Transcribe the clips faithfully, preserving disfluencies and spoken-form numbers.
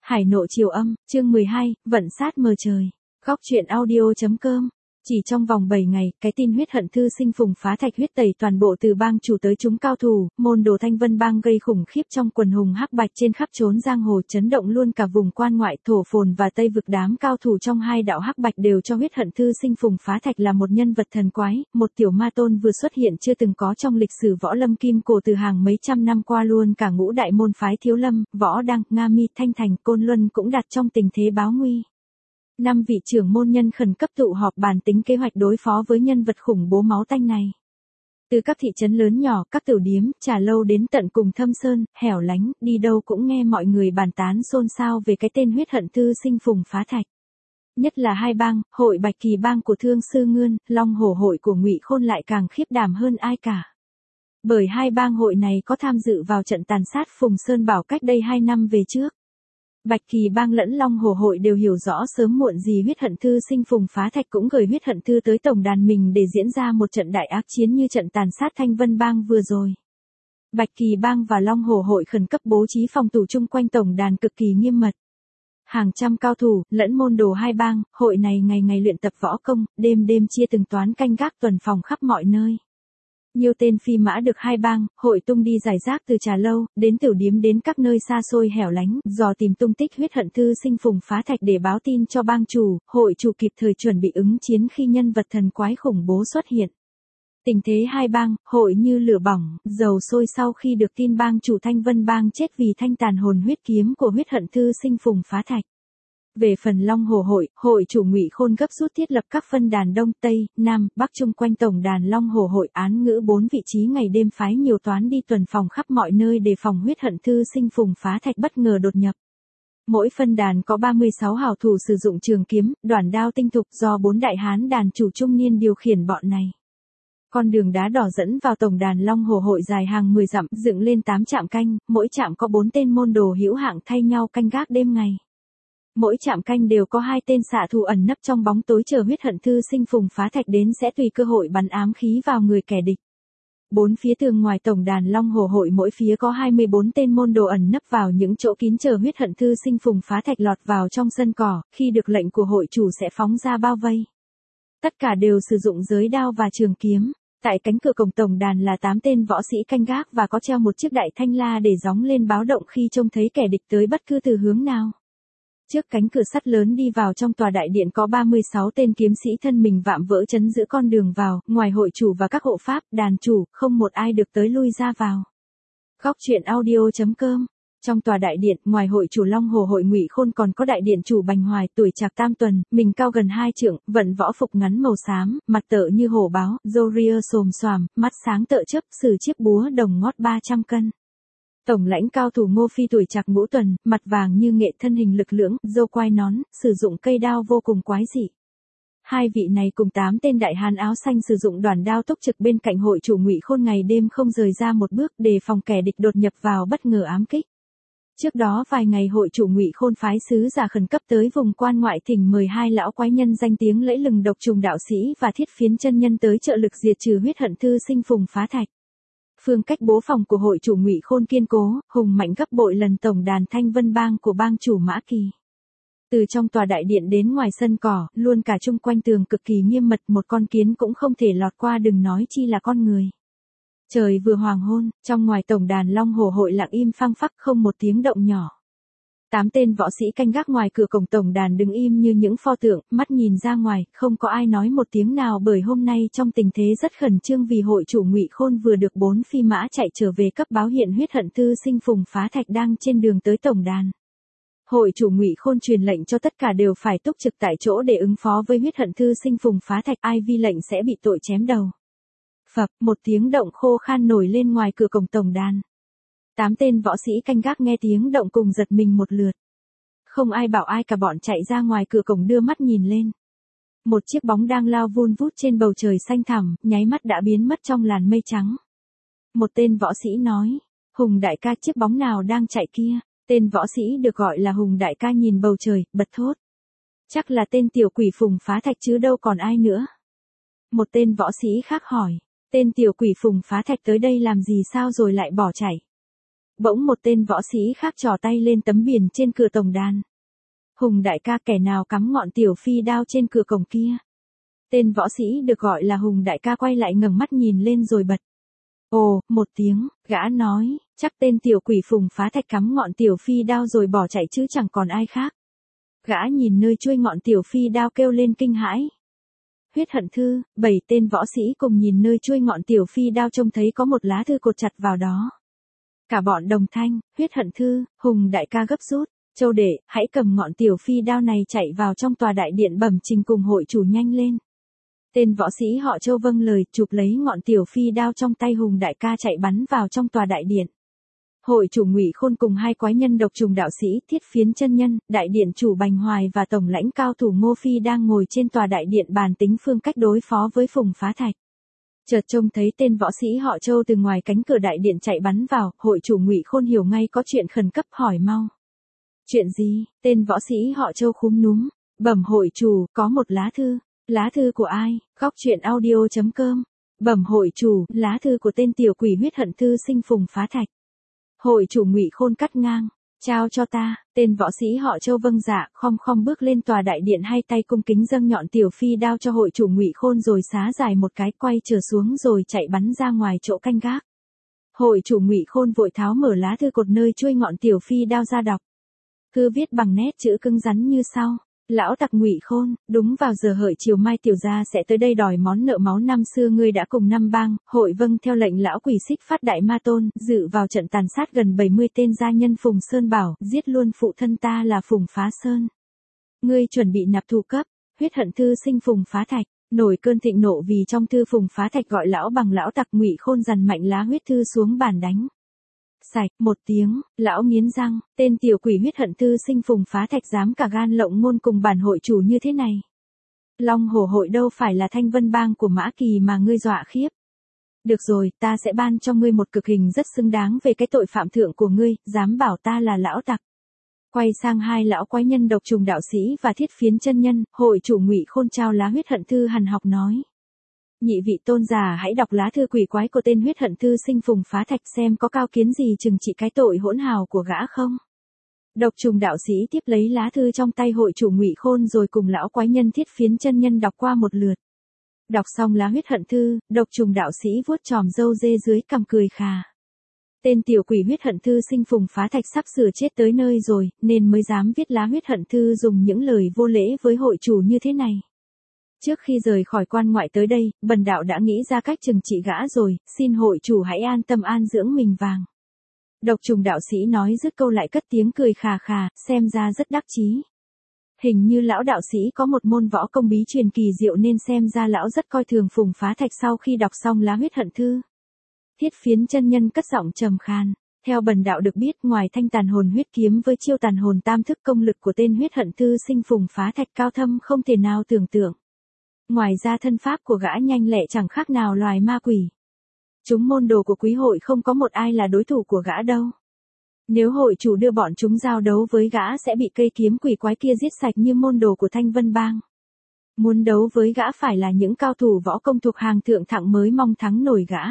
Hải nộ chiều âm, chương mười hai, vận sát mờ trời. Góc truyện audio.com. Chỉ trong vòng bảy ngày, cái tin huyết hận thư sinh phùng phá thạch huyết tẩy toàn bộ từ bang chủ tới chúng cao thủ, môn đồ Thanh Vân bang gây khủng khiếp trong quần hùng hắc bạch trên khắp trốn giang hồ, chấn động luôn cả vùng quan ngoại. Thổ Phồn và Tây Vực đám cao thủ trong hai đạo hắc bạch đều cho huyết hận thư sinh phùng phá thạch là một nhân vật thần quái, một tiểu ma tôn vừa xuất hiện chưa từng có trong lịch sử võ lâm kim cổ từ hàng mấy trăm năm qua. Luôn cả ngũ đại môn phái Thiếu Lâm, Võ Đăng, Nga Mi, Thanh Thành, Côn Luân cũng đặt trong tình thế báo nguy. Năm vị trưởng môn nhân khẩn cấp tụ họp bàn tính kế hoạch đối phó với nhân vật khủng bố máu tanh này. Từ các thị trấn lớn nhỏ, các tiểu điếm, trà lâu đến tận cùng thâm sơn, hẻo lánh, đi đâu cũng nghe mọi người bàn tán xôn xao về cái tên huyết hận thư sinh phùng phá thạch. Nhất là hai bang, hội Bạch Kỳ bang của Thương Sư Ngươn, Long Hổ hội của Ngụy Khôn lại càng khiếp đảm hơn ai cả. Bởi hai bang hội này có tham dự vào trận tàn sát Phùng Sơn Bảo cách đây hai năm về trước. Bạch Kỳ bang lẫn Long Hổ hội đều hiểu rõ sớm muộn gì huyết hận thư sinh phùng phá thạch cũng gửi huyết hận thư tới tổng đàn mình để diễn ra một trận đại ác chiến như trận tàn sát Thanh Vân bang vừa rồi. Bạch Kỳ bang và Long Hổ hội khẩn cấp bố trí phòng thủ chung quanh tổng đàn cực kỳ nghiêm mật. Hàng trăm cao thủ, lẫn môn đồ hai bang, hội này ngày ngày luyện tập võ công, đêm đêm chia từng toán canh gác tuần phòng khắp mọi nơi. Nhiều tên phi mã được hai bang, hội tung đi giải rác từ trà lâu, đến tiểu điếm đến các nơi xa xôi hẻo lánh, dò tìm tung tích huyết hận thư sinh phùng phá thạch để báo tin cho bang chủ, hội chủ kịp thời chuẩn bị ứng chiến khi nhân vật thần quái khủng bố xuất hiện. Tình thế hai bang, hội như lửa bỏng, dầu sôi sau khi được tin bang chủ Thanh Vân bang chết vì thanh tàn hồn huyết kiếm của huyết hận thư sinh phùng phá thạch. Về phần Long Hổ hội, hội chủ Ngụy Khôn gấp rút thiết lập các phân đàn Đông, Tây, Nam, Bắc chung quanh tổng đàn Long Hổ hội án ngữ bốn vị trí ngày đêm phái nhiều toán đi tuần phòng khắp mọi nơi để phòng huyết hận thư sinh phùng phá thạch bất ngờ đột nhập. Mỗi phân đàn có ba mươi sáu hảo thủ sử dụng trường kiếm, đoản đao tinh thục do bốn đại hán đàn chủ trung niên điều khiển bọn này. Con đường đá đỏ dẫn vào tổng đàn Long Hổ hội dài hàng mười dặm, dựng lên tám trạm canh, mỗi trạm có bốn tên môn đồ hữu hạng thay nhau canh gác đêm ngày. Mỗi trạm canh đều có hai tên xạ thủ ẩn nấp trong bóng tối chờ huyết hận thư sinh phùng phá thạch đến sẽ tùy cơ hội bắn ám khí vào người kẻ địch. Bốn phía tường ngoài tổng đàn Long Hổ hội mỗi phía có hai mươi bốn tên môn đồ ẩn nấp vào những chỗ kín chờ huyết hận thư sinh phùng phá thạch lọt vào trong sân cỏ, khi được lệnh của hội chủ sẽ phóng ra bao vây. Tất cả đều sử dụng giới đao và trường kiếm. Tại cánh cửa cổng tổng đàn là tám tên võ sĩ canh gác và có treo một chiếc đại thanh la để gióng lên báo động khi trông thấy kẻ địch tới bất cứ từ hướng nào. Trước cánh cửa sắt lớn đi vào trong tòa đại điện có ba mươi sáu tên kiếm sĩ thân mình vạm vỡ trấn giữ con đường vào, ngoài hội chủ và các hộ pháp, đàn chủ, không một ai được tới lui ra vào. Góc truyện audio.com. Trong tòa đại điện, ngoài hội chủ Long Hổ hội Ngụy Khôn còn có đại điện chủ Bành Hoài, tuổi trạc tam tuần, mình cao gần hai trượng, vận võ phục ngắn màu xám, mặt tợ như hổ báo, râu ria xồm xoàm, mắt sáng tợ chớp, sử chiếc búa đồng ngót ba trăm cân. Tổng lãnh cao thủ Ngô Phi tuổi trạc ngũ tuần, mặt vàng như nghệ, thân hình lực lưỡng, râu quai nón, sử dụng cây đao vô cùng quái dị. Hai vị này cùng tám tên đại hán áo xanh sử dụng đoản đao túc trực bên cạnh hội chủ Ngụy Khôn ngày đêm không rời ra một bước để phòng kẻ địch đột nhập vào bất ngờ ám kích. Trước đó vài ngày hội chủ Ngụy Khôn phái sứ giả khẩn cấp tới vùng quan ngoại thỉnh mời hai lão quái nhân danh tiếng lẫy lừng Độc Trùng đạo sĩ và Thiết Phiến chân nhân tới trợ lực diệt trừ huyết hận thư sinh phùng phá thạch. Phương cách bố phòng của hội chủ Ngụy Khôn kiên cố, hùng mạnh gấp bội lần tổng đàn Thanh Vân bang của bang chủ Mã Kỳ. Từ trong tòa đại điện đến ngoài sân cỏ, luôn cả chung quanh tường cực kỳ nghiêm mật, một con kiến cũng không thể lọt qua, đừng nói chi là con người. Trời vừa hoàng hôn, trong ngoài tổng đàn Long Hổ hội lặng im phăng phắc, không một tiếng động nhỏ. Tám tên võ sĩ canh gác ngoài cửa cổng tổng đàn đứng im như những pho tượng, mắt nhìn ra ngoài, không có ai nói một tiếng nào bởi hôm nay trong tình thế rất khẩn trương vì hội chủ Ngụy Khôn vừa được bốn phi mã chạy trở về cấp báo hiện huyết hận thư sinh phùng phá thạch đang trên đường tới tổng đàn. Hội chủ Ngụy Khôn truyền lệnh cho tất cả đều phải túc trực tại chỗ để ứng phó với huyết hận thư sinh phùng phá thạch, ai vi lệnh sẽ bị tội chém đầu. Phập, một tiếng động khô khan nổi lên ngoài cửa cổng tổng đàn. Tám tên võ sĩ canh gác nghe tiếng động cùng giật mình một lượt. Không ai bảo ai cả, bọn chạy ra ngoài cửa cổng đưa mắt nhìn lên. Một chiếc bóng đang lao vun vút trên bầu trời xanh thẳm, nháy mắt đã biến mất trong làn mây trắng. Một tên võ sĩ nói, Hùng đại ca, chiếc bóng nào đang chạy kia? Tên võ sĩ được gọi là Hùng đại ca nhìn bầu trời, bật thốt. Chắc là tên tiểu quỷ phùng phá thạch chứ đâu còn ai nữa. Một tên võ sĩ khác hỏi, tên tiểu quỷ phùng phá thạch tới đây làm gì sao rồi lại bỏ chạy? Bỗng một tên võ sĩ khác trỏ tay lên tấm biển trên cửa tổng đàn. Hùng đại ca, kẻ nào cắm ngọn tiểu phi đao trên cửa cổng kia? Tên võ sĩ được gọi là Hùng đại ca quay lại ngẩng mắt nhìn lên rồi bật. Ồ, một tiếng, gã nói, chắc tên tiểu quỷ Phùng Phá Thạch cắm ngọn tiểu phi đao rồi bỏ chạy chứ chẳng còn ai khác. Gã nhìn nơi chuôi ngọn tiểu phi đao kêu lên kinh hãi. Huyết hận thư, bảy tên võ sĩ cùng nhìn nơi chuôi ngọn tiểu phi đao, trông thấy có một lá thư cột chặt vào đó. Cả bọn đồng thanh, huyết hận thư, Hùng đại ca gấp rút, Châu đệ, hãy cầm ngọn tiểu phi đao này chạy vào trong tòa đại điện bẩm trình cùng hội chủ nhanh lên. Tên võ sĩ họ Châu vâng lời, chụp lấy ngọn tiểu phi đao trong tay Hùng đại ca chạy bắn vào trong tòa đại điện. Hội chủ Ngụy Khôn cùng hai quái nhân độc trùng đạo sĩ Thiết Phiến chân nhân, đại điện chủ Bành Hoài và tổng lãnh cao thủ Ngô Phi đang ngồi trên tòa đại điện bàn tính phương cách đối phó với Phùng Phá Thạch. Chợt trông thấy tên võ sĩ họ Châu từ ngoài cánh cửa đại điện chạy bắn vào, hội chủ Ngụy Khôn hiểu ngay có chuyện khẩn cấp, hỏi mau. Chuyện gì? Tên võ sĩ họ Châu khúm núm, bẩm hội chủ, có một lá thư. Lá thư của ai? Góc truyện audio chấm com. Bẩm hội chủ, lá thư của tên tiểu quỷ huyết hận thư sinh Phùng Phá Thạch. Hội chủ Ngụy Khôn cắt ngang, trao cho ta. Tên võ sĩ họ Châu vâng dạ, khom khom bước lên tòa đại điện, hai tay cung kính dâng nhọn tiểu phi đao cho hội chủ Ngụy Khôn rồi xá dài một cái, quay trở xuống rồi chạy bắn ra ngoài chỗ canh gác. Hội chủ Ngụy Khôn vội tháo mở lá thư cột nơi chuôi ngọn tiểu phi đao ra đọc. Thư viết bằng nét chữ cứng rắn như sau. Lão tặc Ngụy Khôn, đúng vào giờ hợi chiều mai tiểu gia sẽ tới đây đòi món nợ máu năm xưa ngươi đã cùng năm bang, hội vâng theo lệnh lão quỷ Xích Phát Đại Ma Tôn, dự vào trận tàn sát gần bảy mươi tên gia nhân Phùng Sơn Bảo, giết luôn phụ thân ta là Phùng Phá Sơn. Ngươi chuẩn bị nạp thù cấp, huyết hận thư sinh Phùng Phá Thạch, nổi cơn thịnh nộ vì trong thư Phùng Phá Thạch gọi lão bằng lão tặc, Ngụy Khôn dằn mạnh lá huyết thư xuống bàn đánh. Sạch, một tiếng, lão nghiến răng, tên tiểu quỷ huyết hận thư sinh Phùng Phá Thạch dám cả gan lộng ngôn cùng bản hội chủ như thế này. Long Hổ hội đâu phải là Thanh Vân bang của Mã Kỳ mà ngươi dọa khiếp. Được rồi, ta sẽ ban cho ngươi một cực hình rất xứng đáng về cái tội phạm thượng của ngươi, dám bảo ta là lão tặc. Quay sang hai lão quái nhân độc trùng đạo sĩ và Thiết Phiến chân nhân, hội chủ Ngụy Khôn trao lá huyết hận thư hằn học nói. Nhị vị tôn giả hãy đọc lá thư quỷ quái của tên huyết hận thư sinh Phùng Phá Thạch xem có cao kiến gì trừng trị cái tội hỗn hào của gã không. Độc trùng đạo sĩ tiếp lấy lá thư trong tay hội chủ Ngụy Khôn rồi cùng lão quái nhân Thiết Phiến chân nhân đọc qua một lượt. Đọc xong lá huyết hận thư, độc trùng đạo sĩ vuốt chòm râu dê dưới cằm cười khà. Tên tiểu quỷ huyết hận thư sinh Phùng Phá Thạch sắp sửa chết tới nơi rồi, nên mới dám viết lá huyết hận thư dùng những lời vô lễ với hội chủ như thế này. Trước khi rời khỏi quan ngoại tới đây, bần đạo đã nghĩ ra cách trừng trị gã rồi, xin hội chủ hãy an tâm an dưỡng mình vàng. Độc trùng đạo sĩ nói dứt câu lại cất tiếng cười khà khà, xem ra rất đắc chí. Hình như lão đạo sĩ có một môn võ công bí truyền kỳ diệu nên xem ra lão rất coi thường Phùng Phá Thạch. Sau khi đọc xong lá huyết hận thư, Thiết Phiến chân nhân cất giọng trầm khan. Theo bần đạo được biết, ngoài thanh tàn hồn huyết kiếm với chiêu tàn hồn tam thức, công lực của tên huyết hận thư sinh Phùng Phá Thạch cao thâm không thể nào tưởng tượng. Ngoài ra thân pháp của gã nhanh lẹ chẳng khác nào loài ma quỷ. Chúng môn đồ của quý hội không có một ai là đối thủ của gã đâu. Nếu hội chủ đưa bọn chúng giao đấu với gã sẽ bị cây kiếm quỷ quái kia giết sạch như môn đồ của Thanh Vân bang. Muốn đấu với gã phải là những cao thủ võ công thuộc hàng thượng thặng mới mong thắng nổi gã.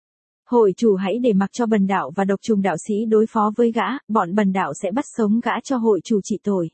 Hội chủ hãy để mặc cho bần đạo và độc trùng đạo sĩ đối phó với gã, bọn bần đạo sẽ bắt sống gã cho hội chủ trị tội.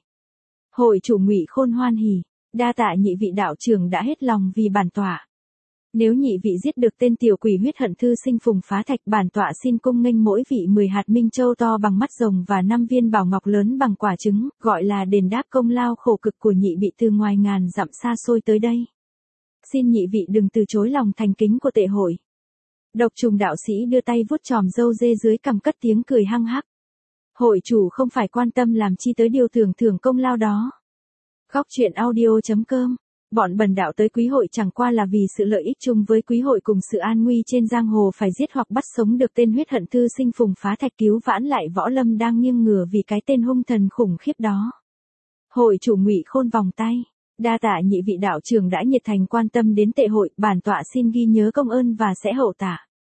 Hội chủ Ngụy Khôn hoan hỉ. Đa tạ nhị vị đạo trưởng đã hết lòng vì bản tọa. Nếu nhị vị giết được tên tiểu quỷ huyết hận thư sinh Phùng Phá Thạch, bản tọa xin cung nghênh mỗi vị mười hạt minh châu to bằng mắt rồng và năm viên bảo ngọc lớn bằng quả trứng, gọi là đền đáp công lao khổ cực của nhị vị từ ngoài ngàn dặm xa xôi tới đây. Xin nhị vị đừng từ chối lòng thành kính của tệ hội. Độc trùng đạo sĩ đưa tay vuốt chòm râu dê dưới cằm cất tiếng cười hăng hắc. Hội chủ không phải quan tâm làm chi tới điều tưởng thưởng công lao đó. Góc truyện audio chấm com. Bọn bần đạo tới quý hội chẳng qua là vì sự lợi ích chung với quý hội cùng sự an nguy trên giang hồ, phải giết hoặc bắt sống được tên huyết hận thư sinh Phùng Phá Thạch, cứu vãn lại võ lâm đang nghiêng ngửa vì cái tên hung thần khủng khiếp đó. Hội chủ Ngụy Khôn vòng tay. Đa tạ nhị vị đạo trưởng đã nhiệt thành quan tâm đến tệ hội, bản tọa xin ghi nhớ công ơn và sẽ hậu tạ.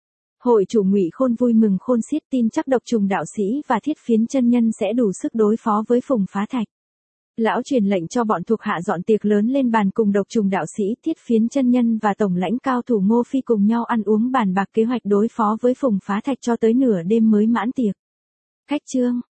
Hội chủ Ngụy Khôn vui mừng khôn xiết, tin chắc độc trùng đạo sĩ và Thiết Phiến chân nhân sẽ đủ sức đối phó với Phùng Phá Thạch. Lão truyền lệnh cho bọn thuộc hạ dọn tiệc lớn lên bàn cùng độc trùng đạo sĩ, Thiết Phiến chân nhân và tổng lãnh cao thủ Ngô Phi cùng nhau ăn uống bàn bạc kế hoạch đối phó với Phùng Phá Thạch cho tới nửa đêm mới mãn tiệc. Khách chương